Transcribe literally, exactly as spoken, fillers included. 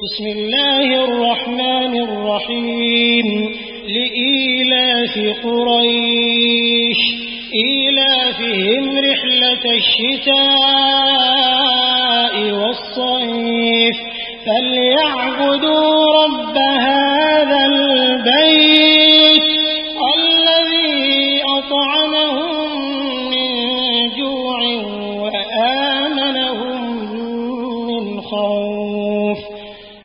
بسم الله الرحمن الرحيم لإيلاف قريش إيلافهم رحلة الشتاء والصيف فليعبدوا رب هذا البيت الذي أطعمهم من جوع وآمنهم من خوف